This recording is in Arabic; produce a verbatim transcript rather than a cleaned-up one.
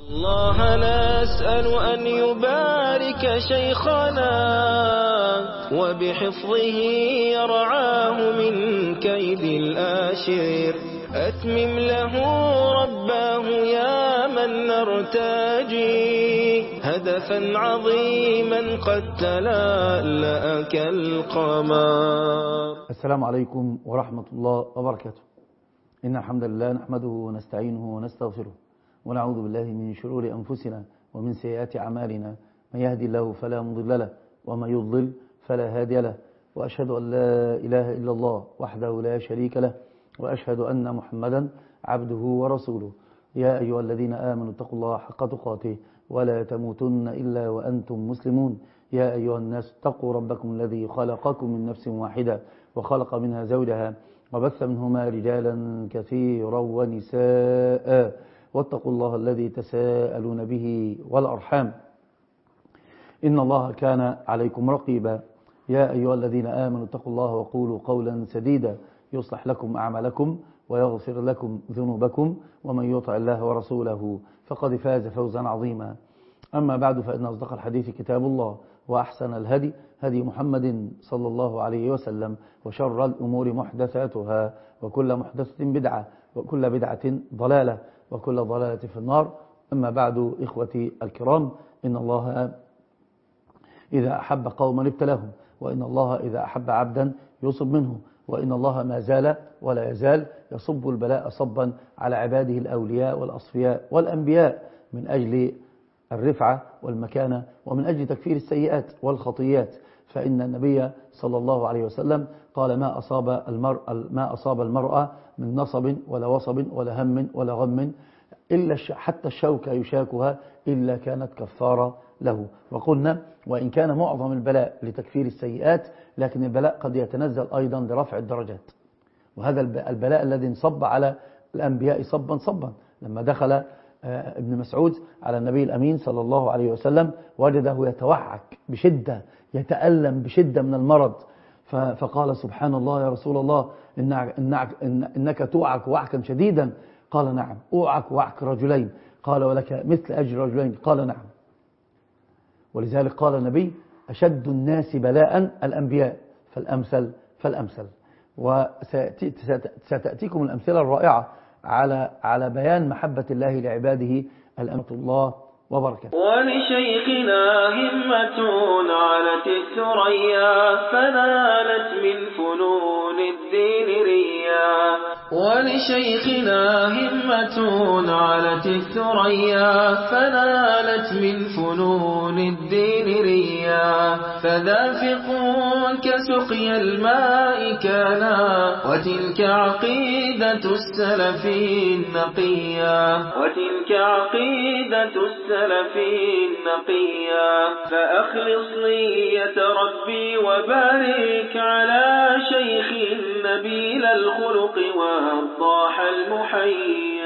الله نسأل أن يبارك شيخنا وبحفظه يرعاه من كيد الآشر. أتمم له رباه يا من نرتجي هدفا عظيما قد تلألأ كالقمر. السلام عليكم ورحمة الله وبركاته. إن الحمد لله نحمده ونستعينه ونستغفره ونعوذ بالله من شرور أنفسنا ومن سيئات أعمالنا. من يهدي الله فلا مضل له ومن يضلل فلا هادي له، وأشهد أن لا إله إلا الله وحده لا شريك له، وأشهد أن محمدا عبده ورسوله. يا أيها الذين آمنوا اتقوا الله حق تقاته ولا تموتن إلا وأنتم مسلمون. يا أيها الناس اتقوا ربكم الذي خلقكم من نفس واحدة وخلق منها زوجها وبث منهما رجالا كثيرا ونساء، واتقوا الله الذي تساءلون به والأرحام إن الله كان عليكم رقيبا. يا أيها الذين آمنوا اتقوا الله وقولوا قولا سديدا يصلح لكم أعمالكم ويغفر لكم ذنوبكم، ومن يطع الله ورسوله فقد فاز فوزا عظيما. أما بعد، فإن أصدق الحديث كتاب الله، وأحسن الهدي هدي محمد صلى الله عليه وسلم، وشر الأمور محدثاتها، وكل محدثة بدعة، وكل بدعة ضلالة، وكل ضلالة في النار. أما بعد، إخوتي الكرام، إن الله إذا أحب قوما ابتلاهم، وإن الله إذا أحب عبدا يصب منه، وإن الله ما زال ولا يزال يصب البلاء صبا على عباده الأولياء والأصفياء والأنبياء من أجل الرفعة والمكانة، ومن أجل تكفير السيئات والخطيات. فإن النبي صلى الله عليه وسلم قال: ما أصاب المرء ما أصاب المرأة من نصب ولا وصب ولا هم ولا غم إلا حتى الشوكة يشاكها إلا كانت كفارة له. وقلنا: وإن كان معظم البلاء لتكفير السيئات، لكن البلاء قد يتنزل أيضا لرفع الدرجات. وهذا البلاء الذي انصب على الأنبياء صبا صبا. لما دخل ابن مسعود على النبي الأمين صلى الله عليه وسلم وجده يتوعك بشدة، يتألم بشدة من المرض، فقال: سبحان الله يا رسول الله، إنك توعك وعكا شديدا. قال: نعم، أوعك وعك رجلين. قال: ولك مثل أجر رجلين. قال: نعم. ولذلك قال النبي: أشد الناس بلاء الأنبياء، فالأمثل فالأمثل. وستأتيكم الأمثلة الرائعة على على بيان محبة الله لعباده. الأمة الله وبركاته. ولشيخنا همة علت الثريا فنالت من فنون الدين ريا. ولشيخنا همة علت الثريا فنالت من فنون الدين ريا. فذافق كسقي الماء كانا، وتلك عقيدة السلف النقيا. وتلك عقيدة السلف النقيا. فأخلص نية ربي وبارك على شيخ نبيل الخلق والضاح المحيا.